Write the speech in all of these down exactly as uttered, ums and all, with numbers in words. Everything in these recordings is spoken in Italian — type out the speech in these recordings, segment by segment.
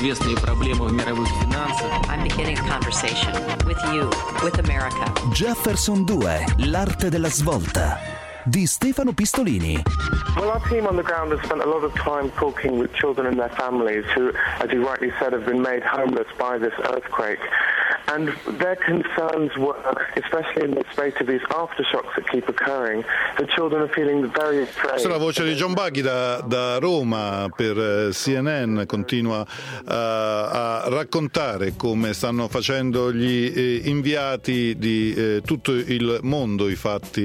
известные проблемы в мировых финансах. I'm beginning a conversation with you, with America. Jefferson due, l'arte della svolta, di Stefano Pistolini. Well, our team on the ground has spent a lot of time talking with children and their families who, as you rightly said, have been made homeless by this earthquake. And their concerns were, especially in the space of these aftershocks that keep occurring, the children are feeling very afraid. Questa è la voce di John Buggy da, da Roma per C N N, continua uh, a raccontare come stanno facendo gli eh, inviati di eh, tutto il mondo i fatti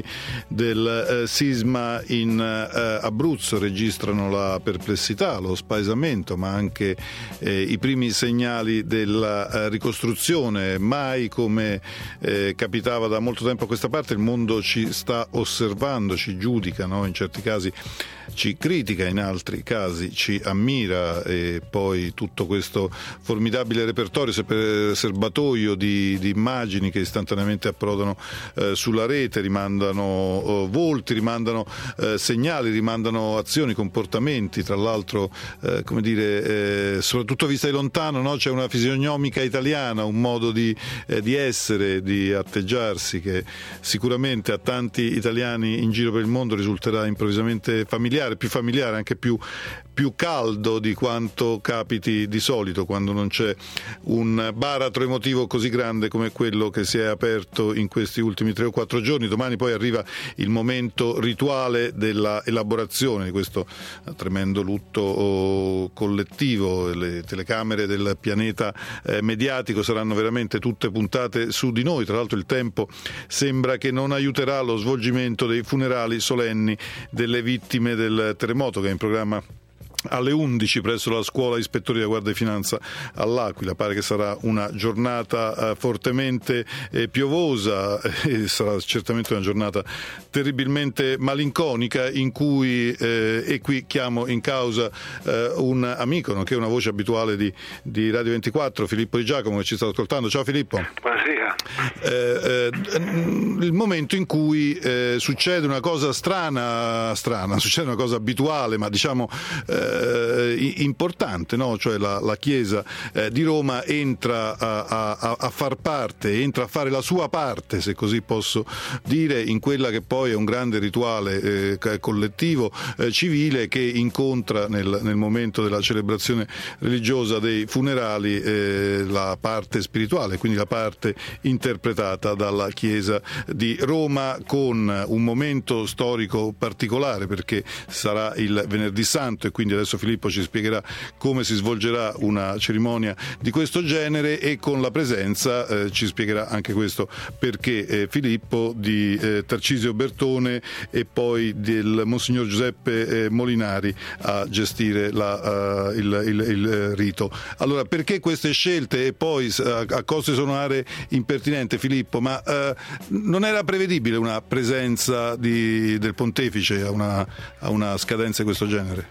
del eh, sisma in eh, Abruzzo, registrano la perplessità, lo spaesamento, ma anche eh, i primi segnali della eh, ricostruzione. Mai come eh, capitava da molto tempo a questa parte, il mondo ci sta osservando, ci giudica, no? In certi casi ci critica, in altri casi ci ammira, e poi tutto questo formidabile repertorio, serbatoio di, di immagini che istantaneamente approdano eh, sulla rete, rimandano eh, volti, rimandano eh, segnali, rimandano azioni, comportamenti. Tra l'altro, eh, come dire, eh, soprattutto vista di lontano, no? C'è una fisionomica italiana, un modo di, eh, di essere, di atteggiarsi che sicuramente a tanti italiani in giro per il mondo risulterà improvvisamente familiare, più familiare, anche più, più caldo di quanto capiti di solito quando non c'è un baratro emotivo così grande come quello che si è aperto in questi ultimi tre o quattro giorni. Domani poi arriva il momento rituale della elaborazione di questo tremendo lutto collettivo. Le telecamere del pianeta eh, mediatico saranno veramente tutte puntate su di noi. Tra l'altro il tempo sembra che non aiuterà lo svolgimento dei funerali solenni delle vittime del terremoto, che è in programma alle undici presso la scuola ispettori della Guardia di Finanza all'Aquila. Pare che sarà una giornata eh, fortemente eh, piovosa, e eh, sarà certamente una giornata terribilmente malinconica, in cui eh, e qui chiamo in causa eh, un amico, nonché una voce abituale di, di Radio ventiquattro, Filippo Di Giacomo, che ci sta ascoltando. Ciao Filippo. Buonasera. Eh, eh, il momento in cui eh, succede una cosa strana, strana, succede una cosa abituale, ma diciamo eh, importante, no? Cioè la, la Chiesa eh, di Roma entra a, a, a far parte, entra a fare la sua parte, se così posso dire, in quella che poi è un grande rituale eh, collettivo eh, civile, che incontra nel, nel momento della celebrazione religiosa dei funerali eh, la parte spirituale, quindi la parte interpretata dalla Chiesa di Roma, con un momento storico particolare, perché sarà il Venerdì Santo, e quindi adesso Filippo ci spiegherà come si svolgerà una cerimonia di questo genere, e con la presenza, eh, ci spiegherà anche questo perché, eh, Filippo, di eh, Tarcisio Bertone e poi del Monsignor Giuseppe eh, Molinari a gestire la, uh, il, il, il rito. Allora, perché queste scelte? E poi a, a costo di suonare impertinente, Filippo, ma uh, non era prevedibile una presenza di, del pontefice a una, a una scadenza di questo genere?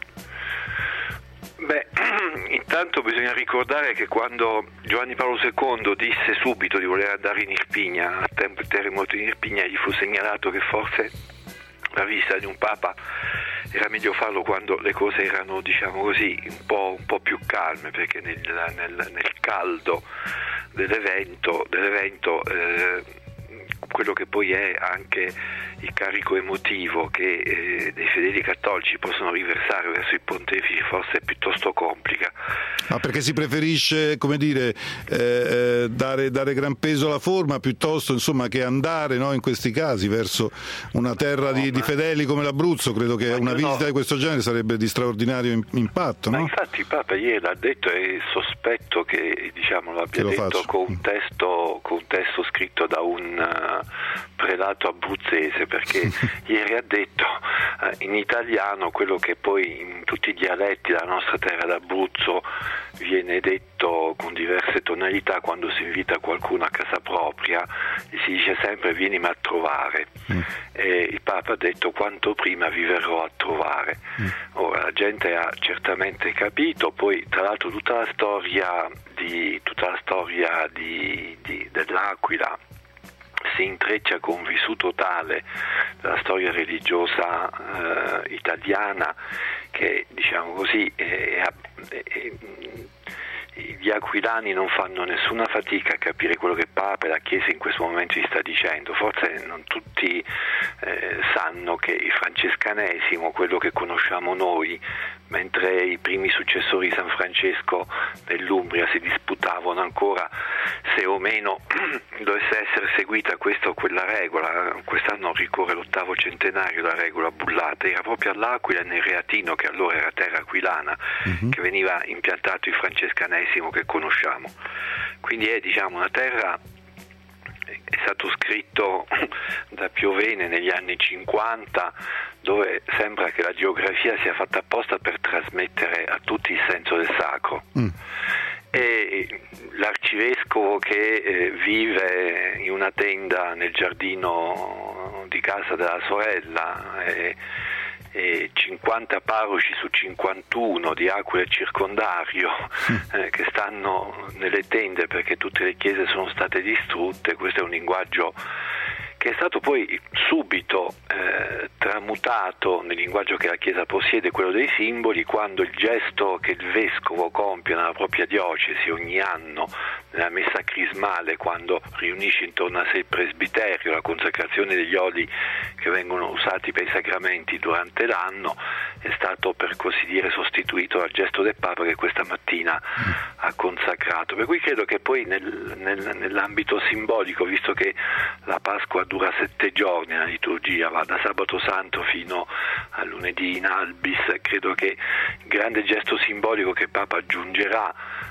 Beh, intanto bisogna ricordare che quando Giovanni Paolo secondo disse subito di voler andare in Irpigna, al tempo del terremoto in Irpigna, gli fu segnalato che forse la visita di un Papa era meglio farlo quando le cose erano, diciamo così, un po', un po' più calme, perché nel, nel, nel caldo dell'evento, dell'evento eh, quello che poi è anche il carico emotivo che eh, dei fedeli cattolici possono riversare verso il pontefice forse piuttosto complica. Ma perché si preferisce, come dire, eh, dare, dare gran peso alla forma piuttosto, insomma, che andare, no, in questi casi verso una terra no, di, ma... di fedeli come l'Abruzzo? Credo che una visita no. di questo genere sarebbe di straordinario impatto, no? Ma infatti il Papa ieri l'ha detto, e sospetto che, diciamo, l'abbia lo detto faccio. con un testo con un testo scritto da un uh, prelato abruzzese, perché ieri ha detto uh, in italiano quello che poi in tutti i dialetti della nostra terra d'Abruzzo viene detto con diverse tonalità quando si invita qualcuno a casa propria, e si dice sempre vienimi a trovare. Mm. E il Papa ha detto quanto prima vi verrò a trovare. Mm. Ora la gente ha certamente capito, poi tra l'altro tutta la storia di tutta la storia di, di, dell'Aquila si intreccia con un vissuto tale della storia religiosa eh, italiana che, diciamo così, è, è, è, gli aquilani non fanno nessuna fatica a capire quello che Papa e la Chiesa in questo momento gli sta dicendo. Forse non tutti eh, sanno che il francescanesimo, quello che conosciamo noi, mentre i primi successori di San Francesco dell'Umbria si disputavano ancora se o meno dovesse essere seguita questa o quella regola, quest'anno ricorre l'ottavo centenario della regola bullata, era proprio all'Aquila, nel Reatino, che allora era terra aquilana, uh-huh. che veniva impiantato il francescanesimo che conosciamo. Quindi è, diciamo, una terra, è stato scritto da Piovene negli anni cinquanta, dove sembra che la geografia sia fatta apposta per trasmettere a tutti il senso del sacro. Mm. E l'arcivescovo che eh, vive in una tenda nel giardino di casa della sorella e, e cinquanta parroci su cinquantuno di Aquila e circondario eh, che stanno nelle tende perché tutte le chiese sono state distrutte, questo è un linguaggio che è stato poi subito eh, tramutato nel linguaggio che la Chiesa possiede, quello dei simboli, quando il gesto che il vescovo compie nella propria diocesi ogni anno nella messa crismale, quando riunisce intorno a sé il presbiterio, la consacrazione degli oli che vengono usati per i sacramenti durante l'anno, è stato per così dire sostituito dal gesto del Papa che questa mattina ha consacrato. Per cui credo che poi nel, nel, nell'ambito simbolico, visto che la Pasqua dura sette giorni, la liturgia va da sabato santo fino a lunedì in albis, credo che il grande gesto simbolico che Papa aggiungerà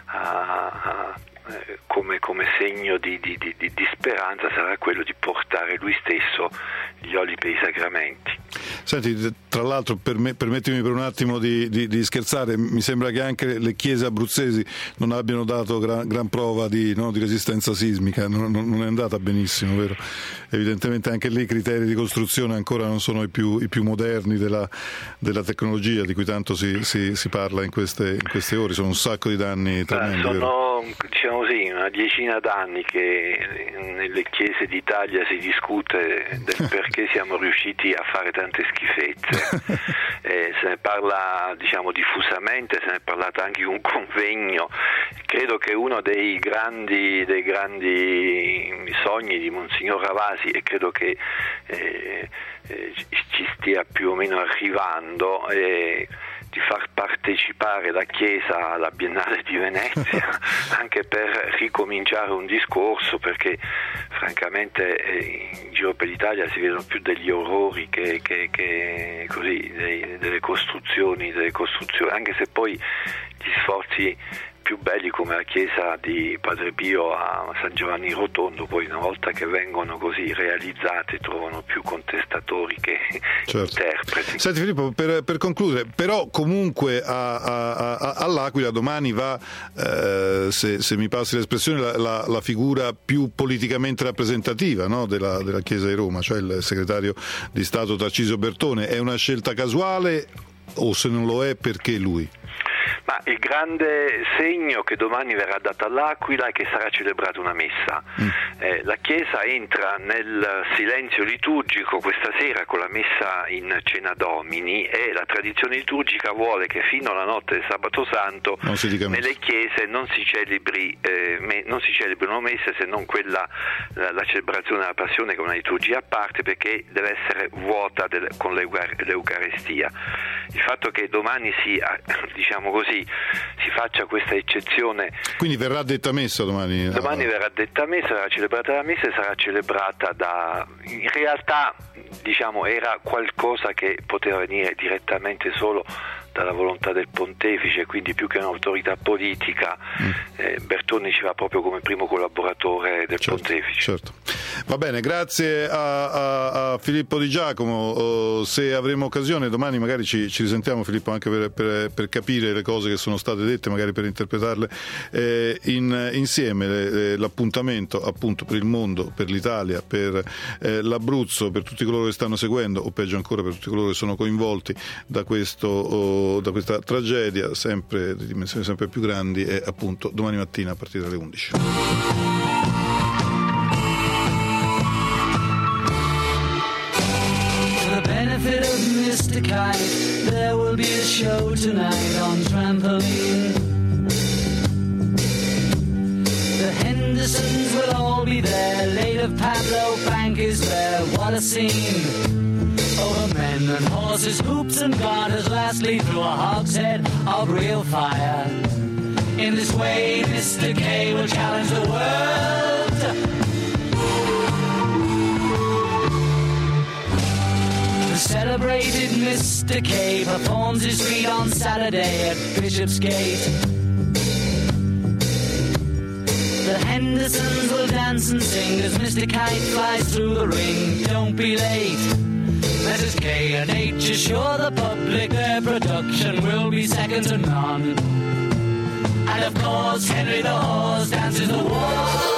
a, a Eh, come, come segno di, di, di, di speranza sarà quello di portare lui stesso gli oli per i sacramenti. Senti, tra l'altro perme, permettimi per un attimo di, di, di scherzare, mi sembra che anche le chiese abruzzesi non abbiano dato gran, gran prova di, no, di resistenza sismica, non, non è andata benissimo, vero? Evidentemente anche lì i criteri di costruzione ancora non sono i più, i più moderni della, della tecnologia di cui tanto si, si, si parla in queste, in queste ore, sono un sacco di danni tremendi. Sono, vero? diciamo così, una decina d'anni che nelle chiese d'Italia si discute del perché siamo riusciti a fare tante schifezze. eh, se ne parla, diciamo, diffusamente, se ne è parlato anche in un convegno. Credo che uno dei grandi, dei grandi sogni di Monsignor Ravasi, e credo che eh, eh, ci stia più o meno arrivando, è di far partecipare la Chiesa alla Biennale di Venezia anche per ricominciare un discorso, perché francamente eh, in giro per l'Italia si vedono più degli orrori che, che, che così, dei, delle costruzioni, delle costruzioni, anche se poi gli sforzi più belli come la chiesa di Padre Pio a San Giovanni Rotondo, poi una volta che vengono così realizzate trovano più contestatori che certo. interpreti. Senti Filippo, per, per concludere, però comunque a, a, a, all'Aquila domani va, eh, se, se mi passi l'espressione, la, la, la figura più politicamente rappresentativa, no, della, della Chiesa di Roma, cioè il segretario di Stato Tarcisio Bertone. È una scelta casuale o, se non lo è, perché lui? Ma il grande segno che domani verrà dato all'Aquila è che sarà celebrata una messa. Mm. Eh, la Chiesa entra nel silenzio liturgico questa sera con la messa in Cena Domini, e la tradizione liturgica vuole che fino alla notte del Sabato Santo nelle chiese non si celebri eh, me, non si celebrino messe, se non quella la, la celebrazione della Passione, che è una liturgia a parte, perché deve essere vuota del, con l'Eucarestia. Il fatto che domani si, diciamo così, si faccia questa eccezione. Quindi verrà detta messa domani? Domani verrà detta messa, verrà celebrata la messa e sarà celebrata da... In realtà, diciamo, era qualcosa che poteva venire direttamente solo dalla volontà del pontefice, quindi più che un'autorità politica, mm. eh, Bertone ci va proprio come primo collaboratore del certo, pontefice. Certo. Va bene, grazie a, a, a Filippo Di Giacomo. Uh, se avremo occasione domani magari ci, ci risentiamo, Filippo, anche per, per, per capire le cose che sono state dette, magari per interpretarle eh, in, insieme. Eh, l'appuntamento appunto per il mondo, per l'Italia, per eh, l'Abruzzo, per tutti coloro che stanno seguendo, o peggio ancora per tutti coloro che sono coinvolti da questo oh, da questa tragedia sempre di dimensioni sempre più grandi, è appunto domani mattina a partire dalle undici. For the benefit of mister Kite, there will be a show tonight on Trampoline. citizens will all be there. Late of Pablo Bank is there. What a scene. Over men and horses, hoops and garters, lastly through a hogshead of real fire. In this way, Mister K will challenge the world. The celebrated Mister K performs his feat on Saturday at Bishopsgate. The Hendersons will dance and sing as Mister Kite flies through the ring. Don't be late. Missus K and H assure the public their production will be second to none. And of course, Henry the Horse dances the waltz.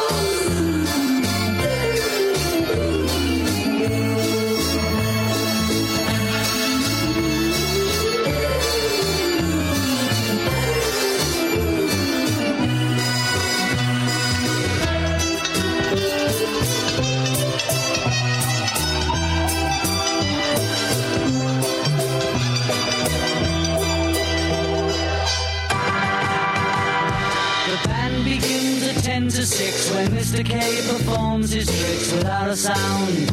ten to six when Mister K performs his tricks without a sound.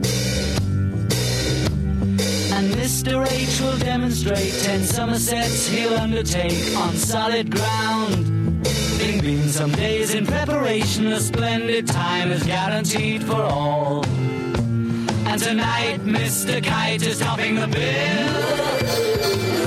And Mister H will demonstrate ten Somersets he'll undertake on solid ground. Bing bing, some days in preparation, a splendid time is guaranteed for all. And tonight Mister Kite is topping the bill.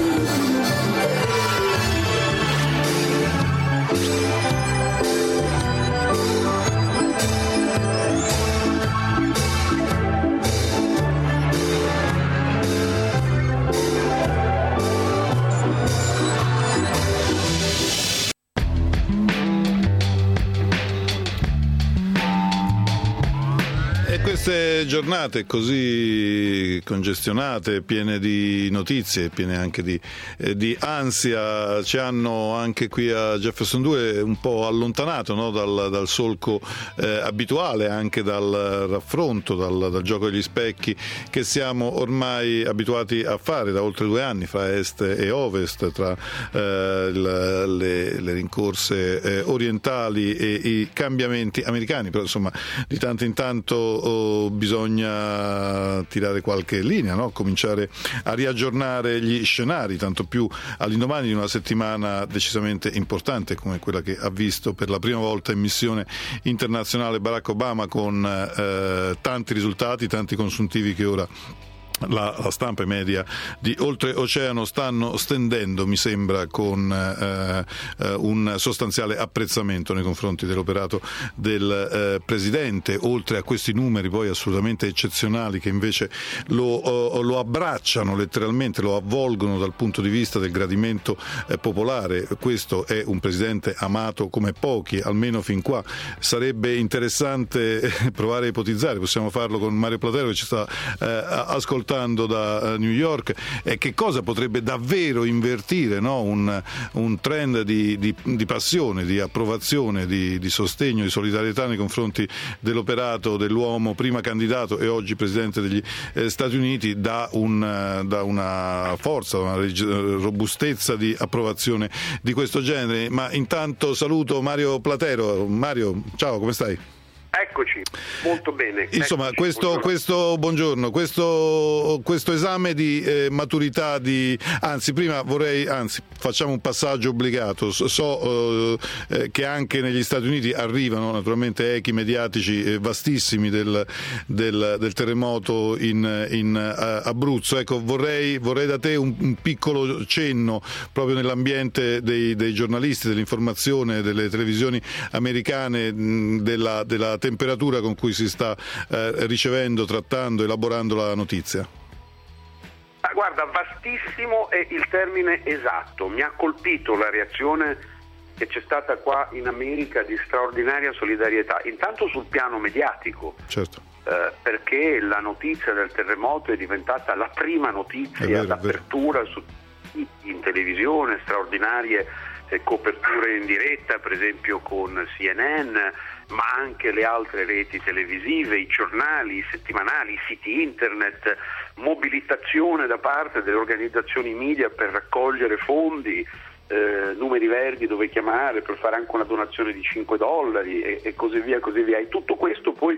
Queste giornate così congestionate, piene di notizie, piene anche di, eh, di ansia, ci hanno anche qui a Jefferson due un po' allontanato, no? dal, dal solco eh, abituale, anche dal raffronto, dal, dal gioco degli specchi che siamo ormai abituati a fare da oltre due anni fra est e ovest, tra eh, le, le, le rincorse eh, orientali e i cambiamenti americani, però insomma di tanto in tanto oh, bisogna tirare qualche linea, no? Cominciare a riaggiornare gli scenari, tanto più all'indomani di una settimana decisamente importante come quella che ha visto per la prima volta in missione internazionale Barack Obama, con eh, tanti risultati, tanti consuntivi che ora La, la stampa e media di oltreoceano stanno stendendo, mi sembra, con eh, eh, un sostanziale apprezzamento nei confronti dell'operato del eh, Presidente, oltre a questi numeri poi assolutamente eccezionali che invece lo, oh, lo abbracciano letteralmente, lo avvolgono dal punto di vista del gradimento eh, popolare. Questo è un Presidente amato come pochi, almeno fin qua. Sarebbe interessante provare a ipotizzare, possiamo farlo con Mario Platero che ci sta eh, ascoltando da New York, e che cosa potrebbe davvero invertire, no? un, un trend di, di, di passione, di approvazione, di, di sostegno, di solidarietà nei confronti dell'operato dell'uomo prima candidato e oggi Presidente degli eh, Stati Uniti, da, un, da una forza, una robustezza di approvazione di questo genere. Ma intanto saluto Mario Platero. Mario, ciao, come stai? Eccoci, molto bene. Insomma, Eccoci, questo, buongiorno. questo buongiorno, questo, questo esame di eh, maturità di, anzi prima vorrei, anzi facciamo un passaggio obbligato. So, so eh, che anche negli Stati Uniti arrivano naturalmente echi mediatici eh, vastissimi del, del, del terremoto in, in uh, Abruzzo. Ecco, vorrei, vorrei da te un, un piccolo cenno proprio nell'ambiente dei, dei giornalisti, dell'informazione, delle televisioni americane, mh, della, della temperatura con cui si sta eh, ricevendo, trattando, elaborando la notizia. Ah, guarda, vastissimo è il termine esatto. Mi ha colpito la reazione che c'è stata qua in America di straordinaria solidarietà, intanto sul piano mediatico. Certo. Eh, perché la notizia del terremoto è diventata la prima notizia vero, d'apertura su, in televisione, straordinarie eh, coperture in diretta, per esempio con C N N, ma anche le altre reti televisive, i giornali, i settimanali, i siti internet, mobilitazione da parte delle organizzazioni media per raccogliere fondi, eh, numeri verdi dove chiamare per fare anche una donazione di cinque dollari e, e così via, così via. E tutto questo poi,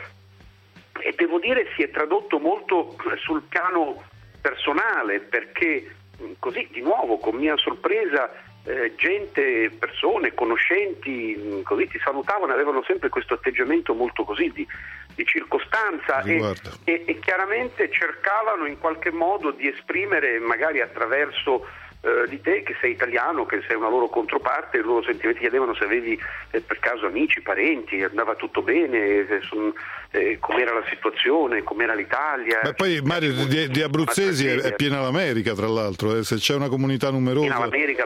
e devo dire, si è tradotto molto sul piano personale, perché così di nuovo, con mia sorpresa, eh, gente, persone, conoscenti, così ti salutavano, avevano sempre questo atteggiamento molto così di, di circostanza e, e, e chiaramente cercavano in qualche modo di esprimere, magari attraverso eh, di te che sei italiano, che sei una loro controparte, i loro sentimenti, chiedevano se avevi eh, per caso amici, parenti, andava tutto bene, eh, son, eh, com'era la situazione, com'era l'Italia. Ma poi Mario, di, di abruzzesi è, è piena l'America, tra l'altro, eh, se c'è una comunità numerosa. Piena l'America,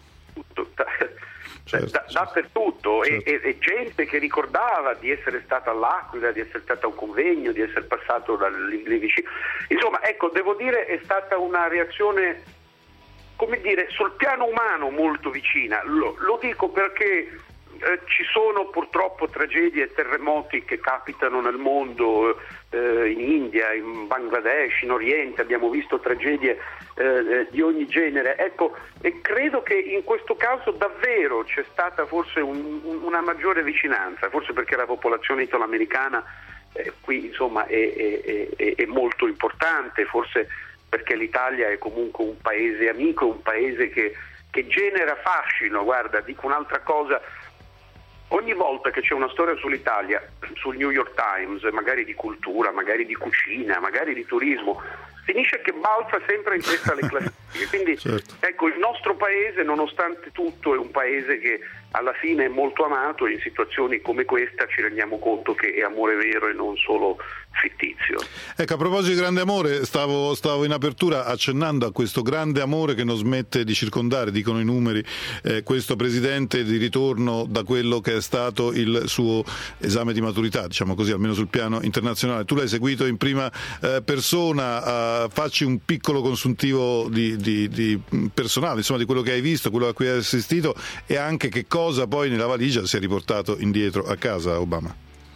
da, certo, da, certo. dappertutto, certo. E, e, e gente che ricordava di essere stata all'Aquila, di essere stata a un convegno, di essere passato lì vicino. Insomma, ecco, devo dire è stata una reazione, come dire, sul piano umano molto vicina. Lo, lo dico perché eh, ci sono purtroppo tragedie e terremoti che capitano nel mondo, eh, in India, in Bangladesh, in Oriente, abbiamo visto tragedie eh, di ogni genere. Ecco, e credo che in questo caso davvero c'è stata forse un, una maggiore vicinanza, forse perché la popolazione italoamericana eh, qui insomma è, è, è, è molto importante, forse perché l'Italia è comunque un paese amico, un paese che, che genera fascino. Guarda, dico un'altra cosa, ogni volta che c'è una storia sull'Italia, sul New York Times, magari di cultura, magari di cucina, magari di turismo, finisce che balza sempre in testa alle classifiche. Quindi certo. Ecco, il nostro paese, nonostante tutto, è un paese che alla fine è molto amato, e in situazioni come questa ci rendiamo conto che è amore vero e non solo fittizio. Ecco, a proposito di grande amore, stavo, stavo in apertura accennando a questo grande amore che non smette di circondare, dicono i numeri, eh, questo presidente di ritorno da quello che è stato il suo esame di maturità, diciamo così, almeno sul piano internazionale. Tu l'hai seguito in prima eh, persona, eh, facci un piccolo consuntivo di, di, di personale, insomma, di quello che hai visto, quello a cui hai assistito, e anche che cosa poi nella valigia si è riportato indietro a casa Obama.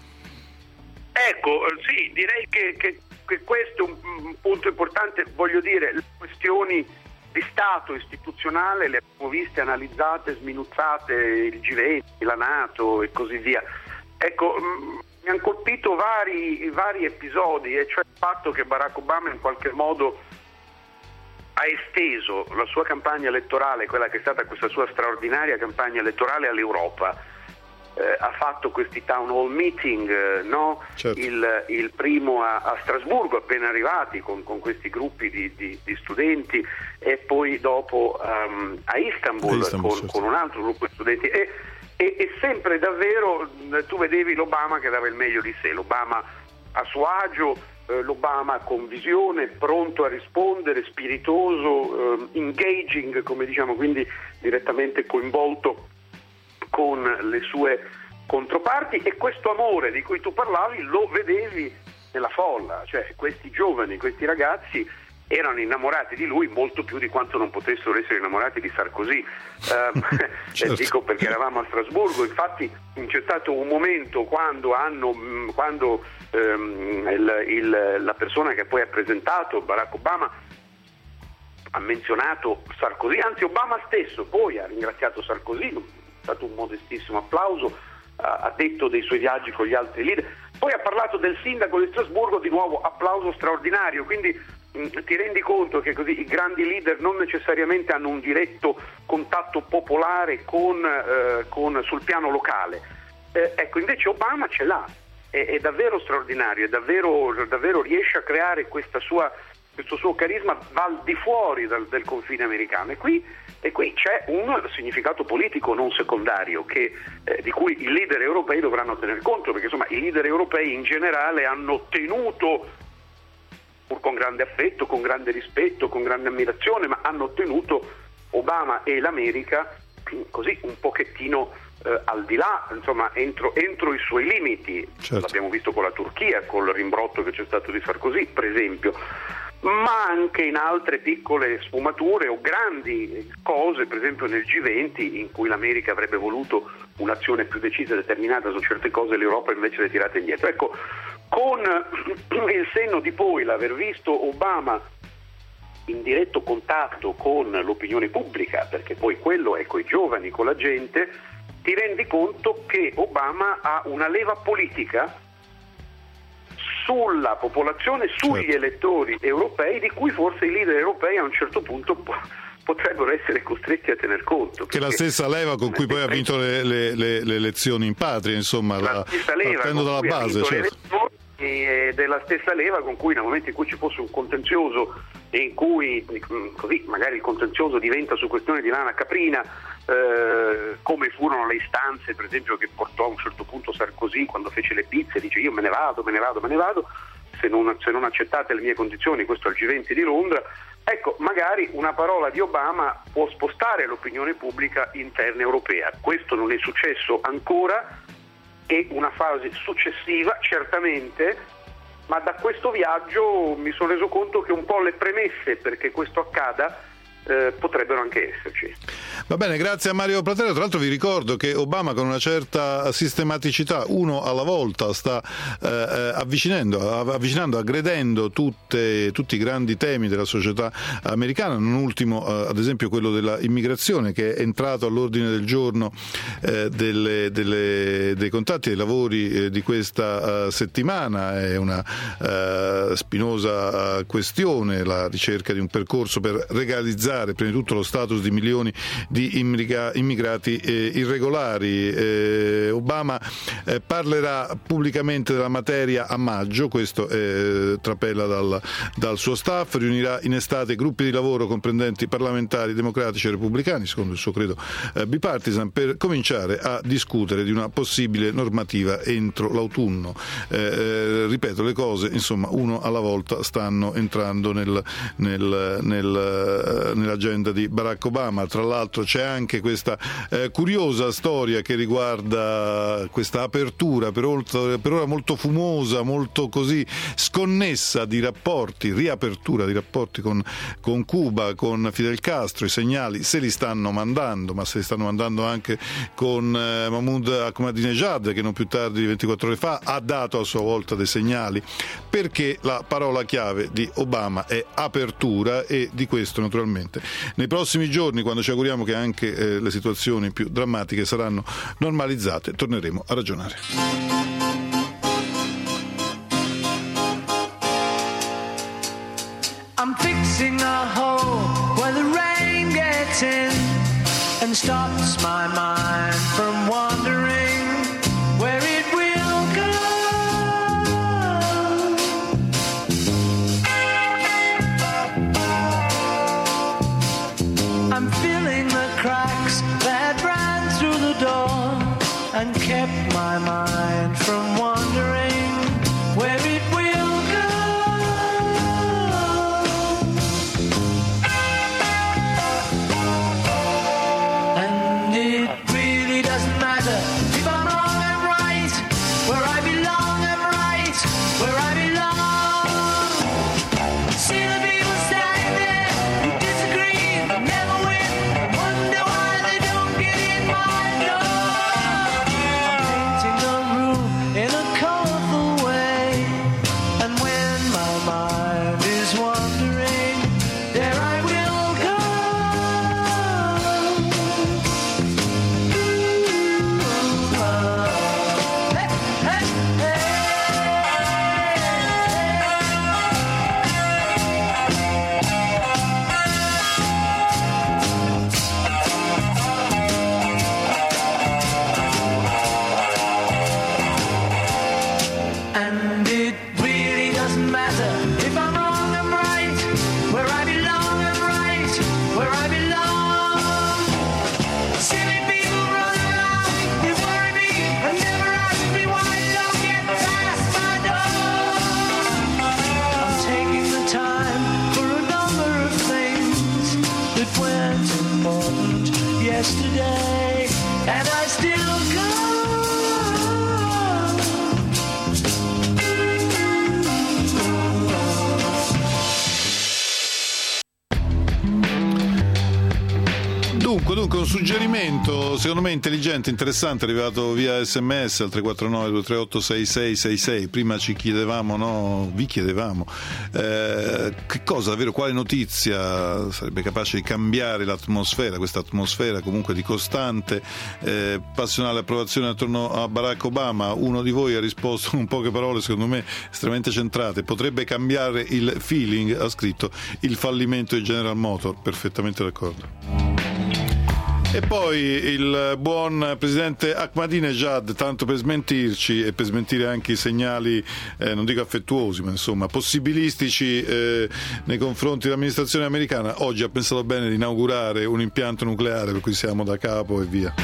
Ecco, sì, direi che, che, che questo è un, un punto importante. Voglio dire, le questioni di Stato istituzionale le abbiamo viste, analizzate, sminuzzate, il G venti, la NATO e così via. Ecco, mh, mi hanno colpito vari, vari episodi, e cioè il fatto che Barack Obama in qualche modo ha esteso la sua campagna elettorale, quella che è stata questa sua straordinaria campagna elettorale, all'Europa. Eh, ha fatto questi town hall meeting, eh, no? Certo. il, il primo a, a Strasburgo, appena arrivati, con, con questi gruppi di, di, di studenti, e poi dopo um, a Istanbul, a Istanbul con, certo. con un altro gruppo di studenti, e, e, e sempre davvero tu vedevi l'Obama che dava il meglio di sé, l'Obama a suo agio, eh, l'Obama con visione, pronto a rispondere, spiritoso, eh, engaging, come diciamo, quindi direttamente coinvolto con le sue controparti. E questo amore di cui tu parlavi lo vedevi nella folla, cioè questi giovani, questi ragazzi erano innamorati di lui molto più di quanto non potessero essere innamorati di Sarkozy. Um, certo. Dico perché eravamo a Strasburgo, infatti c'è stato un momento quando hanno quando um, il, il, la persona che poi ha presentato Barack Obama ha menzionato Sarkozy, anzi Obama stesso poi ha ringraziato Sarkozy, è stato un modestissimo applauso, ha detto dei suoi viaggi con gli altri leader, poi ha parlato del sindaco di Strasburgo, di nuovo applauso straordinario. Quindi mh, ti rendi conto che così i grandi leader non necessariamente hanno un diretto contatto popolare con, eh, con sul piano locale. Eh, ecco, invece Obama ce l'ha, è, è davvero straordinario, è davvero, davvero riesce a creare questa sua, questo suo carisma va al di fuori dal, del confine americano, e qui E qui c'è un significato politico non secondario che, eh, di cui i leader europei dovranno tener conto, perché insomma i leader europei in generale hanno tenuto, pur con grande affetto, con grande rispetto, con grande ammirazione, ma hanno tenuto Obama e l'America così un pochettino eh, al di là, insomma entro, entro i suoi limiti. Certo. L'abbiamo visto con la Turchia, col rimbrotto che c'è stato di Sarkozy, per esempio, ma anche in altre piccole sfumature o grandi cose, per esempio nel G venti, in cui l'America avrebbe voluto un'azione più decisa e determinata su certe cose, l'Europa invece le è tirata indietro. Ecco, con il senno di poi l'aver visto Obama in diretto contatto con l'opinione pubblica, perché poi quello è coi giovani, con la gente, ti rendi conto che Obama ha una leva politica sulla popolazione, sugli certo. elettori europei, di cui forse i leader europei a un certo punto po- potrebbero essere costretti a tener conto. Che è la stessa leva con cui poi ha vinto le, le, le, le elezioni in patria, insomma, la la, stessa leva partendo con dalla cui base. ha vinto Certo. le elezioni, ed è la stessa leva con cui nel momento in cui ci fosse un contenzioso e in cui così magari il contenzioso diventa su questione di lana caprina, eh, come furono le istanze per esempio che portò a un certo punto Sarkozy quando fece le pizze, dice io me ne vado, me ne vado, me ne vado, se non, se non accettate le mie condizioni, questo al G venti di Londra. Ecco, magari una parola di Obama può spostare l'opinione pubblica interna europea. Questo non è successo ancora, è una fase successiva certamente, ma da questo viaggio mi sono reso conto che un po' le premesse perché questo accada eh, potrebbero anche esserci. Va bene, grazie a Mario Platero. Tra l'altro vi ricordo che Obama con una certa sistematicità, uno alla volta, sta eh, avvicinando, avvicinando, aggredendo tutte, tutti i grandi temi della società americana, non ultimo eh, ad esempio quello della immigrazione, che è entrato all'ordine del giorno eh, delle, delle, dei contatti e dei lavori eh, di questa uh, settimana. È una uh, spinosa uh, questione, la ricerca di un percorso per regalizzare prima di tutto lo status di milioni di immigra- immigrati eh, irregolari. Eh, Obama eh, parlerà pubblicamente della materia a maggio, questo eh, trapela dal, dal suo staff, riunirà in estate gruppi di lavoro comprendenti parlamentari democratici e repubblicani, secondo il suo credo eh, bipartisan, per cominciare a discutere di una possibile normativa entro l'autunno. Eh, eh, ripeto, le cose insomma uno alla volta stanno entrando nel, nel, nel, nell'agenda di Barack Obama. Tra l'altro c'è anche questa eh, curiosa storia che riguarda questa apertura per, oltre, per ora molto fumosa, molto così sconnessa di rapporti, riapertura di rapporti con, con Cuba, con Fidel Castro. I segnali se li stanno mandando, ma se li stanno mandando anche con eh, Mahmoud Ahmadinejad, che non più tardi di ventiquattro ore fa ha dato a sua volta dei segnali, perché la parola chiave di Obama è apertura, e di questo naturalmente nei prossimi giorni, quando ci auguriamo che anche eh, le situazioni più drammatiche saranno normalizzate, torneremo a ragionare. I'm fixing a hole where the rain gets in and stops my mind from wandering where it will go. I'm filling the cracks that ran through the door and kept my mind from wandering where it will go. And it really doesn't matter if I'm wrong, I'm right. Where I belong, I'm right. Where I belong. See the people standing there who disagree, but never win. Wonder why they don't get in my door. I'm painting a room in a colorful way, and when my mind is wandering, there I will go. Ooh, oh. Hey, hey, And it really doesn't matter if I'm wrong, I'm right. Where I belong, I'm right. Where I belong. Silly people run around, they worry me and never ask me why I don't get past my door. I'm taking the time for a number of things that weren't important yesterday, and I still go. dunque un suggerimento secondo me intelligente, interessante, arrivato via sms al tre quattro nove due tre otto sei sei sei sei. Prima ci chiedevamo, no, vi chiedevamo eh, che cosa davvero, quale notizia sarebbe capace di cambiare l'atmosfera, questa atmosfera comunque di costante eh, passionale approvazione attorno a Barack Obama. Uno di voi ha risposto con poche parole secondo me estremamente centrate: potrebbe cambiare il feeling, ha scritto, il fallimento di General Motors. Perfettamente d'accordo. E poi il buon presidente Ahmadinejad, tanto per smentirci e per smentire anche i segnali, eh, non dico affettuosi, ma insomma possibilistici eh, nei confronti dell'amministrazione americana, oggi ha pensato bene di inaugurare un impianto nucleare, per cui siamo da capo e via.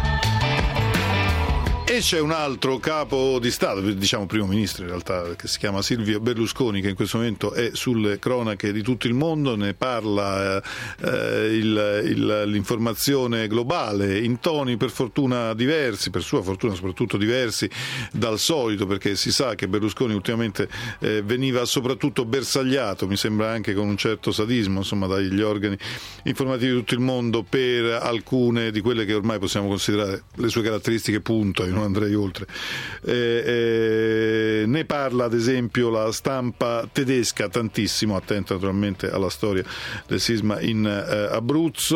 E c'è un altro capo di Stato, diciamo primo ministro in realtà, che si chiama Silvio Berlusconi, che in questo momento è sulle cronache di tutto il mondo, ne parla eh, il, il, l'informazione globale in toni per fortuna diversi, per sua fortuna soprattutto diversi dal solito, perché si sa che Berlusconi ultimamente eh, veniva soprattutto bersagliato, mi sembra anche con un certo sadismo, insomma, dagli organi informativi di tutto il mondo per alcune di quelle che ormai possiamo considerare le sue caratteristiche punto, non andrei oltre. Eh, eh, ne parla ad esempio la stampa tedesca tantissimo, attenta naturalmente alla storia del sisma in eh, Abruzzo.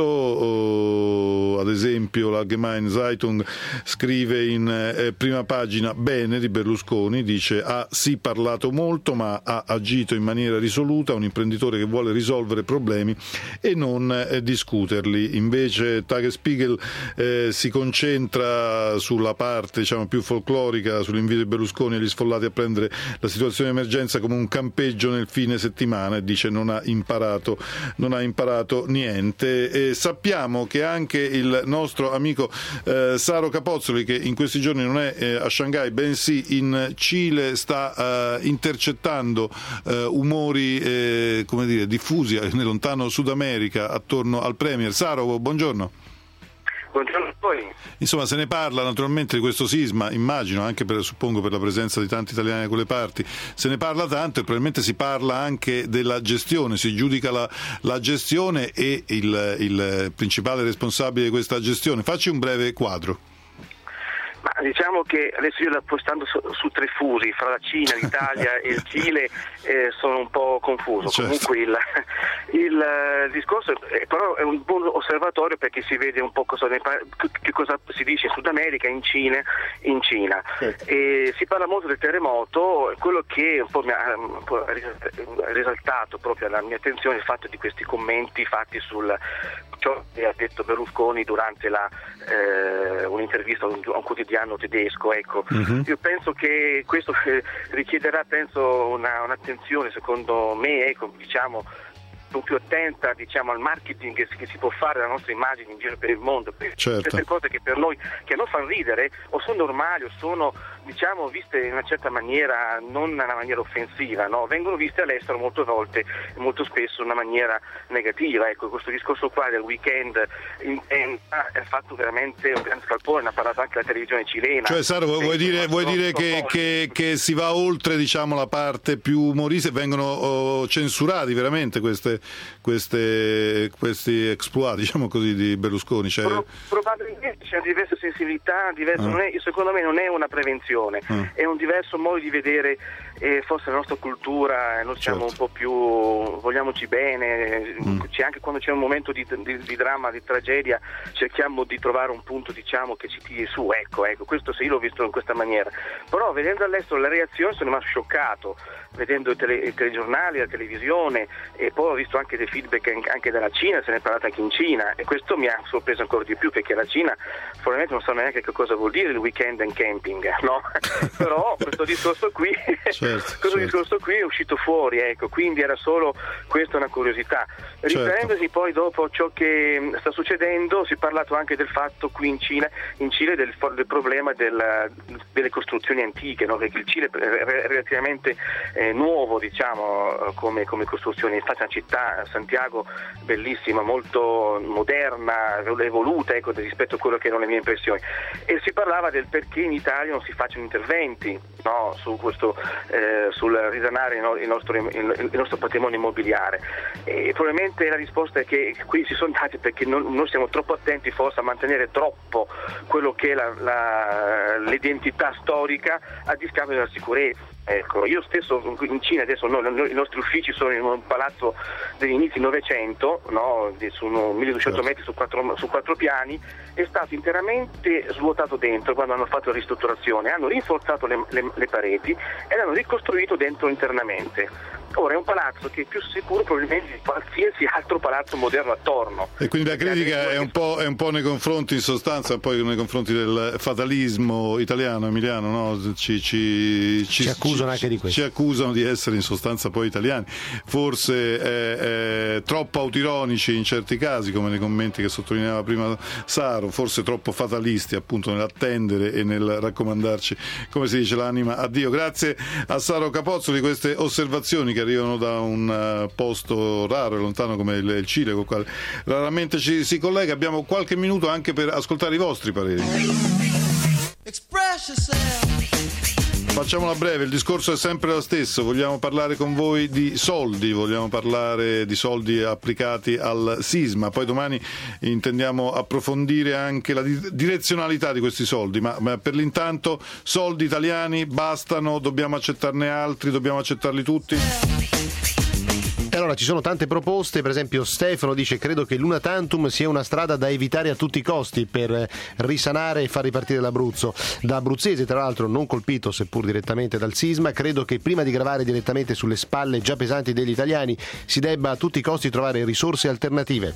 O, ad esempio l'Allgemeine Zeitung scrive in eh, prima pagina bene di Berlusconi, dice: ha sì parlato molto ma ha agito in maniera risoluta, un imprenditore che vuole risolvere problemi e non eh, discuterli. Invece Tagesspiegel eh, si concentra sulla parte, diciamo, più folclorica, sull'invito di Berlusconi agli sfollati a prendere la situazione di emergenza come un campeggio nel fine settimana, e dice non ha imparato non ha imparato niente. E sappiamo che anche il nostro amico eh, Saro Capozzoli, che in questi giorni non è eh, a Shanghai bensì in Cile, sta eh, intercettando eh, umori eh, come dire diffusi nel lontano Sud America attorno al Premier. Saro, buongiorno. Buongiorno a voi. Insomma, se ne parla naturalmente di questo sisma, immagino anche per, suppongo per la presenza di tanti italiani da quelle parti, se ne parla tanto e probabilmente si parla anche della gestione, si giudica la, la gestione e il, il principale responsabile di questa gestione. Facci un breve quadro. Ma diciamo che adesso io appostando su, su tre fusi fra la Cina, l'Italia e il Cile eh, sono un po' confuso. Certo. Comunque il, il, il discorso è, però è un buon osservatorio, perché si vede un po' cosa, ne par- che cosa si dice in Sud America, in Cina, in Cina. Certo. E si parla molto del terremoto. Quello che un po' mi ha un po' risaltato proprio alla mia attenzione è il fatto di questi commenti fatti sul ciò che ha detto Berlusconi durante la, eh, un'intervista a un, a un quotidiano tedesco. Ecco. Uh-huh. Io penso che questo richiederà penso una, un'attenzione, secondo me, ecco, diciamo più attenta, diciamo, al marketing che si, che si può fare della nostra immagine in giro per il mondo. Certo. Queste cose che per noi, che a noi fanno ridere, o sono normali o sono, diciamo, viste in una certa maniera, non in una maniera offensiva, no? Vengono viste all'estero molte volte, molto spesso in una maniera negativa. Ecco, questo discorso qua del weekend in, in, è fatto veramente un grande scalpore, ne ha parlato anche la televisione cilena. Cioè, Saro, vuoi, vuoi dire, vuoi dire che, che, che si va oltre, diciamo, la parte più umoristica, vengono oh, censurati veramente queste Queste, questi exploit, diciamo così, di Berlusconi? Cioè... Pro, probabilmente c'è una diversa sensibilità, diverso, ah. non è, secondo me non è una prevenzione, ah. è un diverso modo di vedere eh, forse la nostra cultura. Noi siamo certo. un po' più, vogliamoci bene, mm. c'è anche quando c'è un momento di, di, di dramma, di tragedia, cerchiamo di trovare un punto, diciamo, che ci tiri su. Ecco, ecco, questo sì, l'ho visto in questa maniera. Però vedendo all'estero le reazioni sono rimasto scioccato, vedendo i, tele, i telegiornali, la televisione, e poi ho visto anche dei feedback anche dalla Cina, se ne è parlato anche in Cina, e questo mi ha sorpreso ancora di più, perché la Cina probabilmente non sa neanche che cosa vuol dire il weekend and camping, no? Però questo discorso qui certo, questo certo. discorso qui è uscito fuori, ecco, quindi era solo questa una curiosità. Riprendendosi certo. poi dopo ciò che sta succedendo, si è parlato anche del fatto qui in Cina, in Cile del, del problema del, delle costruzioni antiche, no? Perché il Cile è relativamente eh, nuovo, diciamo, come, come costruzione. Infatti è una città, Santiago, bellissima, molto moderna, evoluta, ecco, rispetto a quello che erano le mie impressioni. E si parlava del perché in Italia non si faccia facciano interventi, no, su questo, eh, sul risanare il, il, nostro, il, il nostro patrimonio immobiliare. E probabilmente la risposta è che qui si sono dati perché non, noi siamo troppo attenti forse a mantenere troppo quello che è la, la, l'identità storica a discapito della sicurezza. Ecco, io stesso in Cina adesso noi, i nostri uffici sono in un palazzo degli inizi Novecento, no, sono milleduecento metri su quattro, su quattro piani, è stato interamente svuotato dentro quando hanno fatto la ristrutturazione, hanno rinforzato le, le, le pareti e l'hanno ricostruito dentro internamente. Ora è un palazzo che è più sicuro probabilmente di qualsiasi altro palazzo moderno attorno. E quindi la critica è un po', è un po' nei confronti, in sostanza, poi nei confronti del fatalismo italiano, emiliano, no? Ci, ci, ci, ci accusano anche di questo. Ci accusano di essere in sostanza poi italiani, forse eh, eh, troppo autironici in certi casi, come nei commenti che sottolineava prima Saro, forse troppo fatalisti appunto nell'attendere e nel raccomandarci, come si dice, l'anima a Dio. Grazie a Saro Capozzo di queste osservazioni che arrivano da un posto raro e lontano come il, il Cile, con il quale raramente ci si collega. Abbiamo qualche minuto anche per ascoltare i vostri pareri. Facciamola breve, il discorso è sempre lo stesso, vogliamo parlare con voi di soldi, vogliamo parlare di soldi applicati al sisma, poi domani intendiamo approfondire anche la direzionalità di questi soldi, ma, ma per l'intanto soldi italiani bastano, dobbiamo accettarne altri, dobbiamo accettarli tutti? Allora, ci sono tante proposte, per esempio Stefano dice: credo che l'una tantum sia una strada da evitare a tutti i costi per risanare e far ripartire l'Abruzzo. Da abruzzese, tra l'altro non colpito seppur direttamente dal sisma, credo che prima di gravare direttamente sulle spalle già pesanti degli italiani si debba a tutti i costi trovare risorse alternative.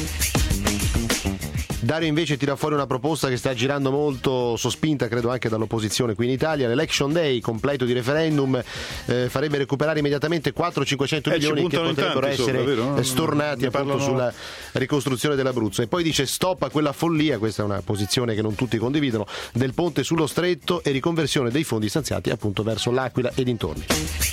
Dario invece tira fuori una proposta che sta girando molto, sospinta credo anche dall'opposizione qui in Italia: l'election day completo di referendum eh, farebbe recuperare immediatamente quattrocento cinquecento eh, milioni che potrebbero essere sopra, stornati appunto parlano... sulla ricostruzione dell'Abruzzo. E poi dice stop a quella follia, questa è una posizione che non tutti condividono, del ponte sullo stretto e riconversione dei fondi stanziati appunto verso l'Aquila e dintorni.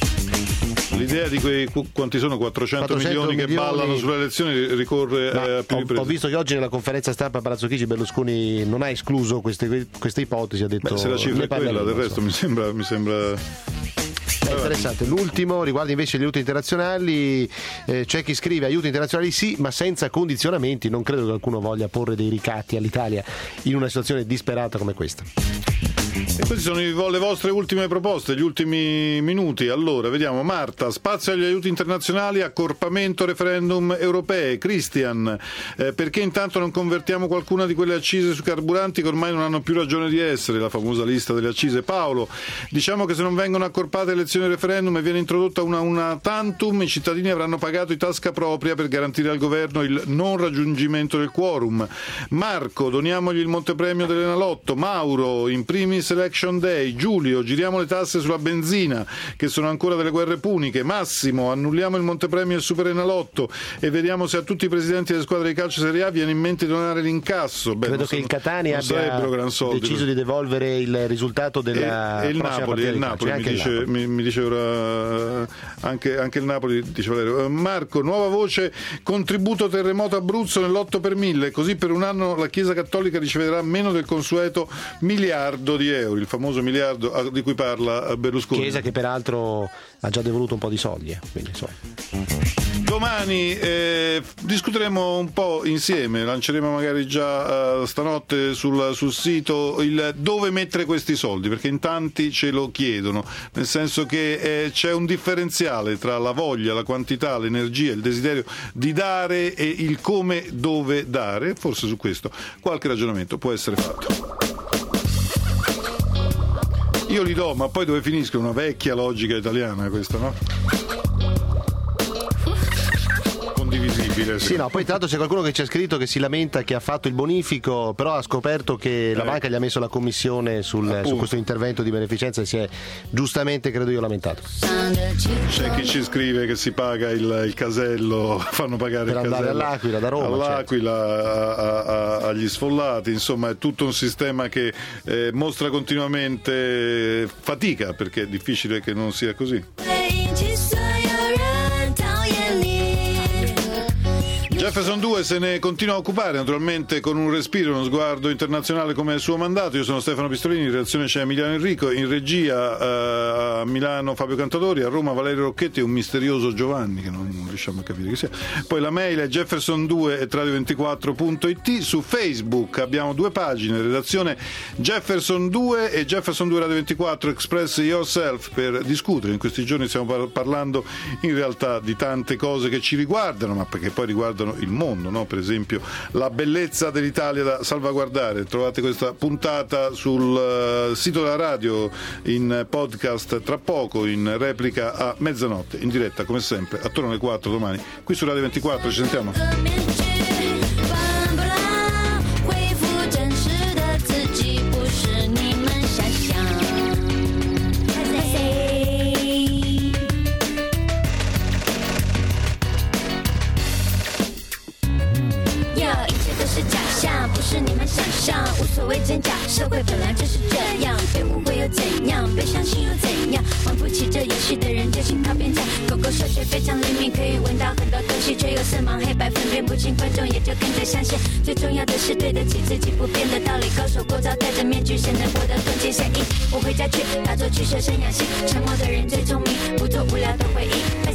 L'idea di quei quanti sono quattrocento, quattrocento milioni, milioni che ballano sulle elezioni ricorre eh, a più ho, riprese. Ho visto che oggi nella conferenza stampa a Palazzo Chigi Berlusconi non ha escluso queste, queste ipotesi, ha detto. Beh, se la cifra è quella, del resto mi sembra, mi sembra... È interessante. L'ultimo riguarda invece gli aiuti internazionali. Eh, c'è chi scrive aiuti internazionali sì, ma senza condizionamenti. Non credo che qualcuno voglia porre dei ricatti all'Italia in una situazione disperata come questa. E queste sono le vostre ultime proposte, gli ultimi minuti. Allora, vediamo. Marta, spazio agli aiuti internazionali, accorpamento, referendum europei. Christian, eh, perché intanto non convertiamo qualcuna di quelle accise sui carburanti che ormai non hanno più ragione di essere, la famosa lista delle accise. Paolo, diciamo che se non vengono accorpate elezioni e referendum e viene introdotta una, una tantum, i cittadini avranno pagato in tasca propria per garantire al governo il non raggiungimento del quorum. Marco, doniamogli il montepremio dell'Enalotto. Mauro, in primis Election Day. Giulio, giriamo le tasse sulla benzina che sono ancora delle guerre puniche. Massimo, annulliamo il montepremio e il Super Enalotto e vediamo se a tutti i presidenti delle squadre di calcio Serie A viene in mente di donare l'incasso. Beh, credo che sono, il Catania abbia soldi, deciso di devolvere il risultato della e, e il Napoli, il Napoli, mi, dice, Napoli. Mi, mi dice ora anche, anche il Napoli, dice Valerio. Marco, nuova voce, contributo terremoto Abruzzo nell'otto per mille, così per un anno la Chiesa Cattolica riceverà meno del consueto miliardo di euro, il famoso miliardo di cui parla Berlusconi. Chiesa che peraltro ha già devoluto un po' di soldi, eh, quindi insomma. Domani eh, discuteremo un po' insieme, lanceremo magari già uh, stanotte sul, sul sito il dove mettere questi soldi, perché in tanti ce lo chiedono, nel senso che eh, c'è un differenziale tra la voglia, la quantità, l'energia, il desiderio di dare e il come, dove dare. Forse su questo qualche ragionamento può essere fatto. Io li do, ma poi dove finisco? Una vecchia logica italiana questa, no? Condivisibile. Sì, no, poi tra l'altro c'è qualcuno che ci ha scritto che si lamenta che ha fatto il bonifico, però ha scoperto che eh. la banca gli ha messo la commissione sul, su questo intervento di beneficenza e si è giustamente, credo io, lamentato. C'è chi ci scrive che si paga il, il casello, fanno pagare per il andare casello all'Aquila, da Roma, all'Aquila, certo. a, a, a, agli sfollati, insomma è tutto un sistema che eh, mostra continuamente fatica, perché è difficile che non sia così. Jefferson due se ne continua a occupare, naturalmente con un respiro, uno sguardo internazionale come il suo mandato. Io sono Stefano Pistolini, in redazione c'è Emiliano Enrico, in regia eh, a Milano Fabio Cantatori, a Roma Valerio Rocchetti e un misterioso Giovanni che non riusciamo a capire chi sia. Poi la mail è jefferson due at radio ventiquattro punto it. Su Facebook abbiamo due pagine, redazione Jefferson due e Jefferson due Radio ventiquattro Express Yourself, per discutere. In questi giorni stiamo par- parlando in realtà di tante cose che ci riguardano, ma perché poi riguardano il mondo, no? Per esempio la bellezza dell'Italia da salvaguardare. Trovate questa puntata sul uh, sito della radio in podcast tra poco, in replica a mezzanotte, in diretta come sempre attorno alle quattro domani qui su Radio ventiquattro. Ci sentiamo. 无所谓真假，社会本来就是这样，别误会又怎样，别相信又怎样，玩不起这游戏的人就请靠边站。狗狗嗅觉非常灵敏，可以闻到很多东西，却又色盲黑白分辨不清，观众也就跟着相信。最重要的是对得起自己不变的道理，高手过招戴着面具，显得活得更见显意。我回家去打坐去修身养性，沉默的人最聪明，不做无聊的回忆。